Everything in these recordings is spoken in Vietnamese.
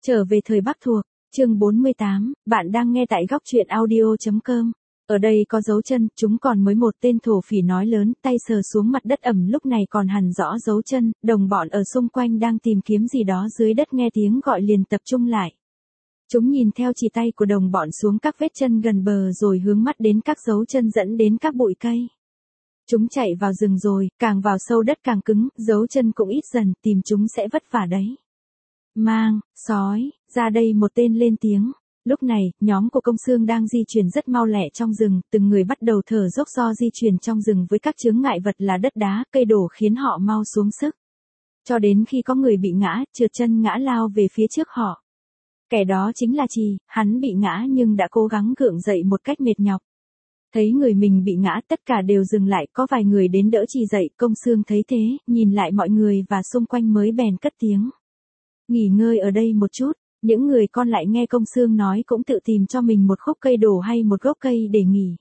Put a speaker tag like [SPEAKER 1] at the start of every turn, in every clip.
[SPEAKER 1] Trở về thời Bắc thuộc, chương 48, bạn đang nghe tại góc truyện audio.com. Ở đây có dấu chân, chúng còn mới một tên thổ phỉ nói lớn, tay sờ xuống mặt đất ẩm lúc này còn hằn rõ dấu chân, đồng bọn ở xung quanh đang tìm kiếm gì đó dưới đất nghe tiếng gọi liền tập trung lại. Chúng nhìn theo chỉ tay của đồng bọn xuống các vết chân gần bờ rồi hướng mắt đến các dấu chân dẫn đến các bụi cây. Chúng chạy vào rừng rồi, càng vào sâu đất càng cứng, dấu chân cũng ít dần, tìm chúng sẽ vất vả đấy. Mang, sói, ra đây, một tên lên tiếng. Lúc này, nhóm của công xương đang di chuyển rất mau lẹ trong rừng, từng người bắt đầu thở dốc do di chuyển trong rừng với các chướng ngại vật là đất đá, cây đổ khiến họ mau xuống sức. Cho đến khi có người bị ngã, trượt chân ngã lao về phía trước họ. Kẻ đó chính là Trì, hắn bị ngã nhưng đã cố gắng gượng dậy một cách mệt nhọc. Thấy người mình bị ngã tất cả đều dừng lại, có vài người đến đỡ Trì dậy, công xương thấy thế, nhìn lại mọi người và xung quanh mới bèn cất tiếng. Nghỉ ngơi ở đây một chút, những người còn lại nghe công xương nói cũng tự tìm cho mình một khúc cây đổ hay một gốc cây để nghỉ.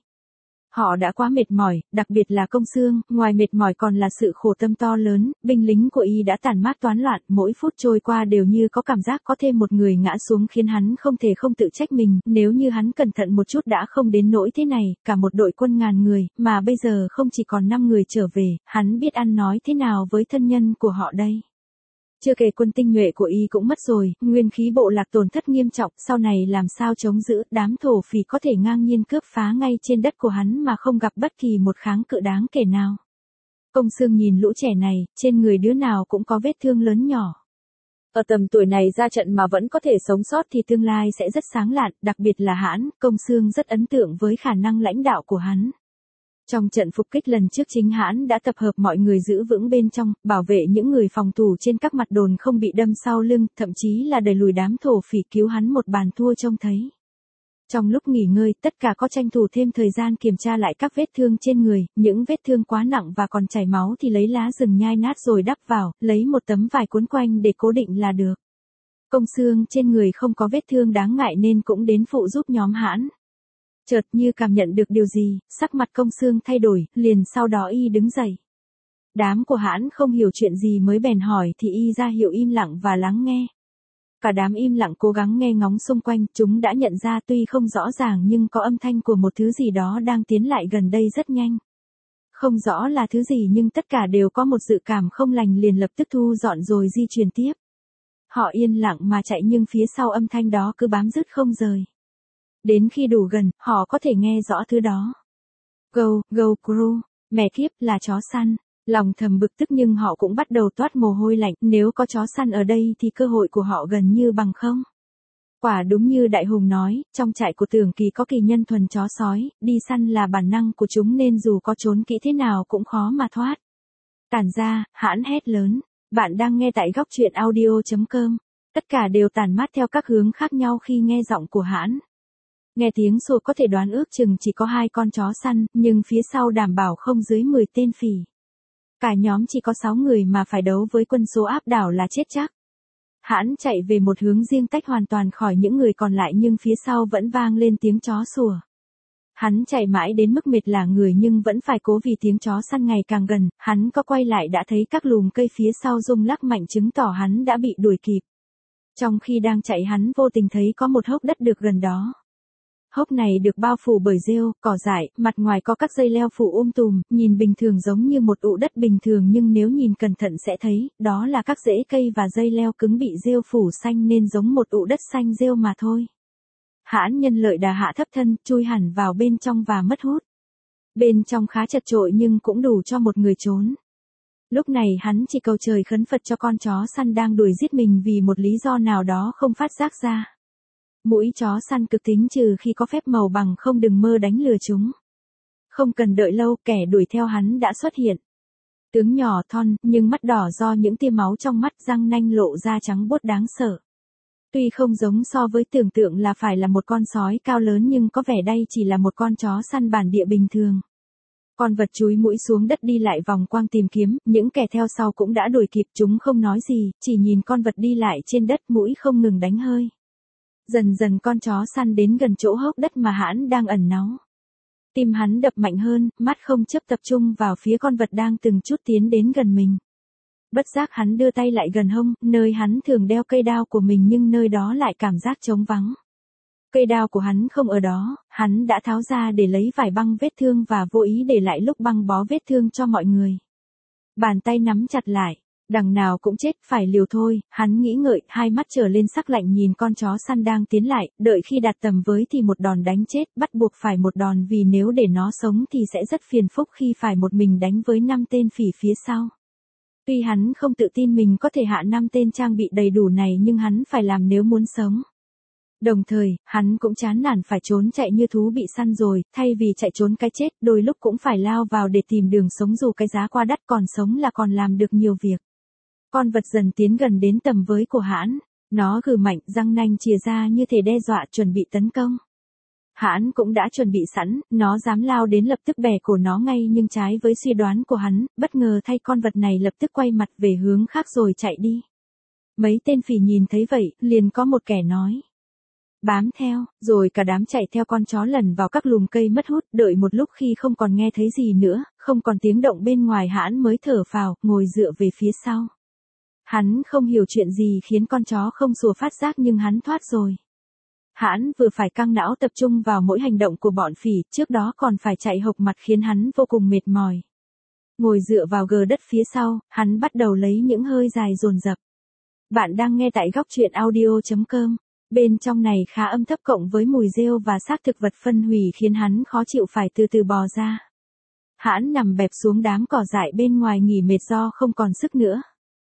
[SPEAKER 1] Họ đã quá mệt mỏi, đặc biệt là công xương, ngoài mệt mỏi còn là sự khổ tâm to lớn, binh lính của y đã tàn mát toán loạn, mỗi phút trôi qua đều như có cảm giác có thêm một người ngã xuống khiến hắn không thể không tự trách mình, nếu như hắn cẩn thận một chút đã không đến nỗi thế này, cả một đội quân ngàn người, mà bây giờ không chỉ còn 5 người trở về, hắn biết ăn nói thế nào với thân nhân của họ đây. Chưa kể quân tinh nhuệ của y cũng mất rồi, nguyên khí bộ lạc tổn thất nghiêm trọng, sau này làm sao chống giữ, đám thổ phỉ có thể ngang nhiên cướp phá ngay trên đất của hắn mà không gặp bất kỳ một kháng cự đáng kể nào. Công xương nhìn lũ trẻ này, trên người đứa nào cũng có vết thương lớn nhỏ. Ở tầm tuổi này ra trận mà vẫn có thể sống sót thì tương lai sẽ rất sáng lạn, đặc biệt là Hãn, công xương rất ấn tượng với khả năng lãnh đạo của hắn. Trong trận phục kích lần trước chính Hãn đã tập hợp mọi người giữ vững bên trong, bảo vệ những người phòng thủ trên các mặt đồn không bị đâm sau lưng, thậm chí là đẩy lùi đám thổ phỉ cứu hắn một bàn thua trông thấy. Trong lúc nghỉ ngơi, tất cả có tranh thủ thêm thời gian kiểm tra lại các vết thương trên người, những vết thương quá nặng và còn chảy máu thì lấy lá rừng nhai nát rồi đắp vào, lấy một tấm vải cuốn quanh để cố định là được. Công xương trên người không có vết thương đáng ngại nên cũng đến phụ giúp nhóm Hãn. Chợt như cảm nhận được điều gì, sắc mặt công xương thay đổi, liền sau đó y đứng dậy. Đám của Hãn không hiểu chuyện gì mới bèn hỏi thì y ra hiệu im lặng và lắng nghe. Cả đám im lặng cố gắng nghe ngóng xung quanh, chúng đã nhận ra tuy không rõ ràng nhưng có âm thanh của một thứ gì đó đang tiến lại gần đây rất nhanh. Không rõ là thứ gì nhưng tất cả đều có một dự cảm không lành liền lập tức thu dọn rồi di chuyển tiếp. Họ yên lặng mà chạy nhưng phía sau âm thanh đó cứ bám rứt không rời. Đến khi đủ gần, họ có thể nghe rõ thứ đó. Go, crew, mẹ kiếp là chó săn. Lòng thầm bực tức nhưng họ cũng bắt đầu toát mồ hôi lạnh, nếu có chó săn ở đây thì cơ hội của họ gần như bằng không. Quả đúng như Đại Hùng nói, trong trại của Tưởng Kỳ có kỳ nhân thuần chó sói, đi săn là bản năng của chúng nên dù có trốn kỹ thế nào cũng khó mà thoát. Tản ra, Hãn hét lớn, bạn đang nghe tại góc truyện audio.com. Tất cả đều tản mát theo các hướng khác nhau khi nghe giọng của Hãn. Nghe tiếng sủa có thể đoán ước chừng chỉ có 2 con chó săn, nhưng phía sau đảm bảo không dưới 10 tên phỉ. Cả nhóm chỉ có 6 người mà phải đấu với quân số áp đảo là chết chắc. Hãn chạy về một hướng riêng tách hoàn toàn khỏi những người còn lại nhưng phía sau vẫn vang lên tiếng chó sủa. Hắn chạy mãi đến mức mệt lả người nhưng vẫn phải cố vì tiếng chó săn ngày càng gần, hắn có quay lại đã thấy các lùm cây phía sau rung lắc mạnh chứng tỏ hắn đã bị đuổi kịp. Trong khi đang chạy hắn vô tình thấy có một hốc đất được gần đó. Hốc này được bao phủ bởi rêu, cỏ dại, mặt ngoài có các dây leo phủ tùm, nhìn bình thường giống như một ụ đất bình thường nhưng nếu nhìn cẩn thận sẽ thấy, đó là các rễ cây và dây leo cứng bị rêu phủ xanh nên giống một ụ đất xanh rêu mà thôi. Hãn nhân lợi đà hạ thấp thân, chui hẳn vào bên trong và mất hút. Bên trong khá chật chội nhưng cũng đủ cho một người trốn. Lúc này hắn chỉ cầu trời khấn Phật cho con chó săn đang đuổi giết mình vì một lý do nào đó không phát giác ra. Mũi chó săn cực tính trừ khi có phép màu bằng không đừng mơ đánh lừa chúng. Không cần đợi lâu kẻ đuổi theo hắn đã xuất hiện. Tướng nhỏ thon nhưng mắt đỏ do những tia máu trong mắt răng nanh lộ ra trắng buốt đáng sợ. Tuy không giống so với tưởng tượng là phải là một con sói cao lớn nhưng có vẻ đây chỉ là một con chó săn bản địa bình thường. Con vật chúi mũi xuống đất đi lại vòng quang tìm kiếm, những kẻ theo sau cũng đã đuổi kịp chúng không nói gì, chỉ nhìn con vật đi lại trên đất mũi không ngừng đánh hơi. Dần dần con chó săn đến gần chỗ hốc đất mà Hãn đang ẩn náu. Tim hắn đập mạnh hơn, mắt không chấp tập trung vào phía con vật đang từng chút tiến đến gần mình. Bất giác hắn đưa tay lại gần hông, nơi hắn thường đeo cây đao của mình nhưng nơi đó lại cảm giác trống vắng. Cây đao của hắn không ở đó, hắn đã tháo ra để lấy vải băng vết thương và vô ý để lại lúc băng bó vết thương cho mọi người. Bàn tay nắm chặt lại, đằng nào cũng chết, phải liều thôi, hắn nghĩ ngợi, hai mắt trở lên sắc lạnh nhìn con chó săn đang tiến lại, đợi khi đạt tầm với thì một đòn đánh chết, bắt buộc phải một đòn vì nếu để nó sống thì sẽ rất phiền phức khi phải một mình đánh với 5 tên phỉ phía sau. Tuy hắn không tự tin mình có thể hạ 5 tên trang bị đầy đủ này nhưng hắn phải làm nếu muốn sống. Đồng thời, hắn cũng chán nản phải trốn chạy như thú bị săn rồi, thay vì chạy trốn cái chết, đôi lúc cũng phải lao vào để tìm đường sống dù cái giá quá đắt, còn sống là còn làm được nhiều việc. Con vật dần tiến gần đến tầm với của hãn, nó gừ mạnh, răng nanh chìa ra như thể đe dọa chuẩn bị tấn công. Hãn cũng đã chuẩn bị sẵn, nó dám lao đến lập tức bẻ cổ nó ngay nhưng trái với suy đoán của hắn, bất ngờ thay con vật này lập tức quay mặt về hướng khác rồi chạy đi. Mấy tên phỉ nhìn thấy vậy, liền có một kẻ nói. Bám theo, rồi cả đám chạy theo con chó lần vào các lùm cây mất hút, đợi một lúc khi không còn nghe thấy gì nữa, không còn tiếng động bên ngoài hãn mới thở phào, ngồi dựa về phía sau. Hắn không hiểu chuyện gì khiến con chó không sủa phát giác nhưng hắn thoát rồi. Hãn vừa phải căng não tập trung vào mỗi hành động của bọn phỉ, trước đó còn phải chạy hộc mặt khiến hắn vô cùng mệt mỏi. Ngồi dựa vào gờ đất phía sau, hắn bắt đầu lấy những hơi dài dồn dập. Bạn đang nghe tại góc truyện audio.com. Bên trong này khá âm thấp cộng với mùi rêu và xác thực vật phân hủy khiến hắn khó chịu phải từ từ bò ra. Hãn nằm bẹp xuống đám cỏ dại bên ngoài nghỉ mệt do không còn sức nữa.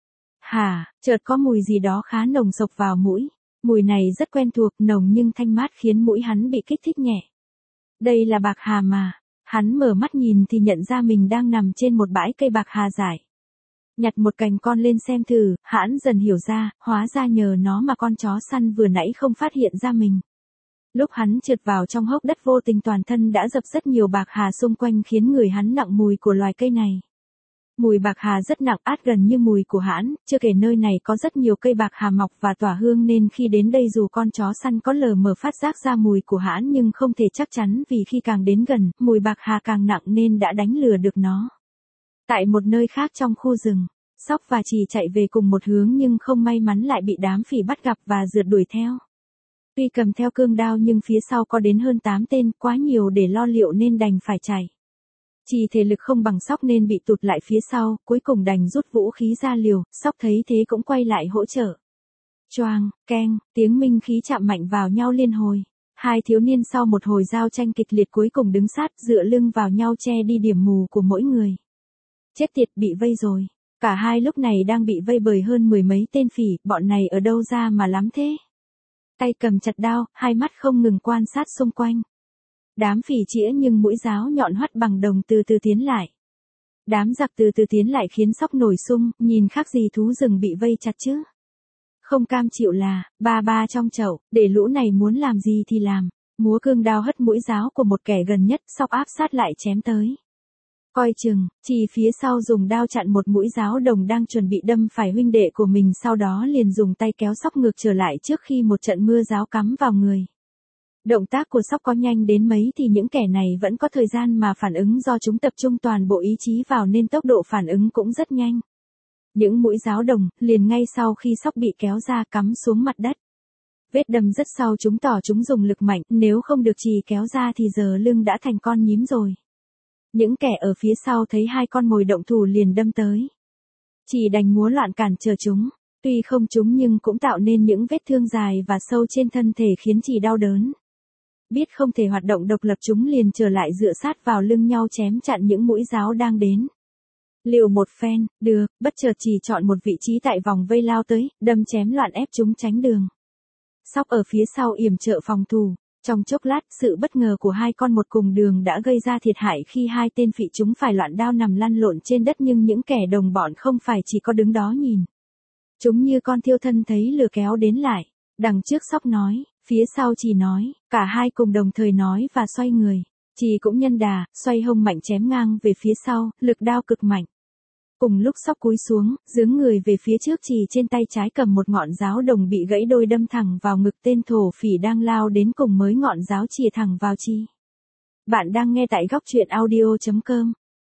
[SPEAKER 1] Chợt có mùi gì đó khá nồng sộc vào mũi. Mùi này rất quen thuộc, nồng nhưng thanh mát khiến mũi hắn bị kích thích nhẹ. Đây là bạc hà mà. Hắn mở mắt nhìn thì nhận ra mình đang nằm trên một bãi cây bạc hà dại. Nhặt một cành con lên xem thử, hãn dần hiểu ra, hóa ra nhờ nó mà con chó săn vừa nãy không phát hiện ra mình. Lúc hắn trượt vào trong hốc đất vô tình toàn thân đã dập rất nhiều bạc hà xung quanh khiến người hắn nặng mùi của loài cây này. Mùi bạc hà rất nặng, át gần như mùi của hãn, chưa kể nơi này có rất nhiều cây bạc hà mọc và tỏa hương nên khi đến đây dù con chó săn có lờ mờ phát giác ra mùi của hãn nhưng không thể chắc chắn vì khi càng đến gần, mùi bạc hà càng nặng nên đã đánh lừa được nó. Tại một nơi khác trong khu rừng, Sóc và Trì chạy về cùng một hướng nhưng không may mắn lại bị đám phỉ bắt gặp và rượt đuổi theo. Tuy cầm theo cương đao nhưng phía sau có đến hơn 8 tên, quá nhiều để lo liệu nên đành phải chạy. Trì thể lực không bằng Sóc nên bị tụt lại phía sau, cuối cùng đành rút vũ khí ra liều, Sóc thấy thế cũng quay lại hỗ trợ. Choang, keng, tiếng minh khí chạm mạnh vào nhau liên hồi. Hai thiếu niên sau một hồi giao tranh kịch liệt cuối cùng đứng sát dựa lưng vào nhau che đi điểm mù của mỗi người. Chết tiệt, bị vây rồi. Cả hai lúc này đang bị vây bởi hơn 10 mấy tên phỉ, bọn này ở đâu ra mà lắm thế? Tay cầm chặt đao, hai mắt không ngừng quan sát xung quanh. Đám phỉ chĩa nhưng mũi giáo nhọn hoắt bằng đồng từ từ tiến lại. Đám giặc từ từ tiến lại khiến Sóc nổi sung, nhìn khác gì thú rừng bị vây chặt chứ. Không cam chịu là, ba trong chậu, để lũ này muốn làm gì thì làm. Múa cương đao hất mũi giáo của một kẻ gần nhất, Sóc áp sát lại chém tới. Coi chừng, Trì phía sau dùng đao chặn một mũi giáo đồng đang chuẩn bị đâm phải huynh đệ của mình, sau đó liền dùng tay kéo Sóc ngược trở lại trước khi một trận mưa giáo cắm vào người. Động tác của Sóc có nhanh đến mấy thì những kẻ này vẫn có thời gian mà phản ứng do chúng tập trung toàn bộ ý chí vào nên tốc độ phản ứng cũng rất nhanh. Những mũi giáo đồng, liền ngay sau khi Sóc bị kéo ra cắm xuống mặt đất. Vết đâm rất sâu chứng tỏ chúng dùng lực mạnh, nếu không được Trì kéo ra thì giờ lưng đã thành con nhím rồi. Những kẻ ở phía sau thấy hai con mồi động thủ liền đâm tới. Trì đành múa loạn cản trở chúng, tuy không trúng nhưng cũng tạo nên những vết thương dài và sâu trên thân thể khiến Trì đau đớn. Biết không thể hoạt động độc lập chúng liền trở lại dựa sát vào lưng nhau chém chặn những mũi giáo đang đến. Liều một phen, được, bất chợt Trì chọn một vị trí tại vòng vây lao tới, đâm chém loạn ép chúng tránh đường. Sóc ở phía sau yểm trợ phòng thủ. Trong chốc lát, sự bất ngờ của hai con một cùng đường đã gây ra thiệt hại khi hai tên phỉ chúng phải loạn đao nằm lăn lộn trên đất nhưng những kẻ đồng bọn không phải chỉ có đứng đó nhìn. Chúng như con thiêu thân thấy lửa kéo đến lại. Đằng trước Sóc nói, phía sau Trì nói, cả hai cùng đồng thời nói và xoay người. Trì cũng nhân đà, xoay hông mạnh chém ngang về phía sau, lực đao cực mạnh. Cùng lúc Sóc cúi xuống, giướng người về phía trước, Trì trên tay trái cầm một ngọn giáo đồng bị gãy đôi đâm thẳng vào ngực tên thổ phỉ đang lao đến cùng mới ngọn giáo chìa thẳng vào Trì. Bạn đang nghe tại góc truyện audio.com.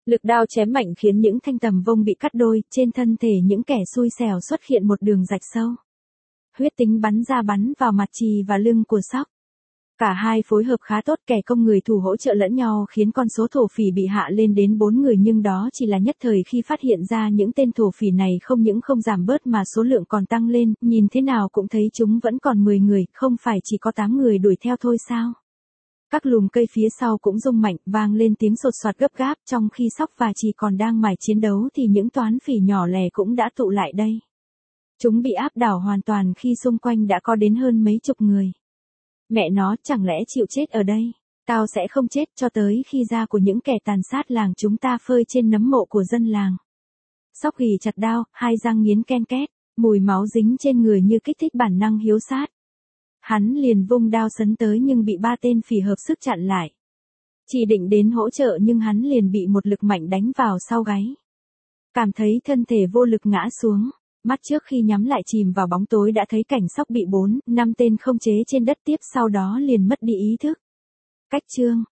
[SPEAKER 1] Lực đao chém mạnh khiến những thanh tầm vông bị cắt đôi, trên thân thể những kẻ xui xẻo xuất hiện một đường rạch sâu. Huyết tính bắn ra bắn vào mặt Trì và lưng của Sóc. Cả hai phối hợp khá tốt, kẻ công người thủ hỗ trợ lẫn nhau khiến con số thổ phỉ bị hạ lên đến 4 người, nhưng đó chỉ là nhất thời. Khi phát hiện ra những tên thổ phỉ này không những không giảm bớt mà số lượng còn tăng lên, nhìn thế nào cũng thấy chúng vẫn còn 10 người, không phải chỉ có 8 người đuổi theo thôi sao? Các lùm cây phía sau cũng rung mạnh, vang lên tiếng sột soạt gấp gáp. Trong khi Sóc và Trì còn đang mải chiến đấu thì những toán phỉ nhỏ lẻ cũng đã tụ lại đây. Chúng bị áp đảo hoàn toàn khi xung quanh đã có đến hơn mấy chục người. Mẹ nó, chẳng lẽ chịu chết ở đây? Tao sẽ không chết cho tới khi da của những kẻ tàn sát làng chúng ta phơi trên nấm mộ của dân làng. Sóc ghì chặt đao, hai răng nghiến ken két, mùi máu dính trên người như kích thích bản năng hiếu sát. Hắn liền vung đao sấn tới nhưng bị 3 tên phỉ hợp sức chặn lại. Chỉ định đến hỗ trợ nhưng hắn liền bị một lực mạnh đánh vào sau gáy. Cảm thấy thân thể vô lực ngã xuống. Mắt trước khi nhắm lại chìm vào bóng tối đã thấy cảnh Sóc bị 4, 5 tên không chế trên đất, tiếp sau đó liền mất đi ý thức. Cách chương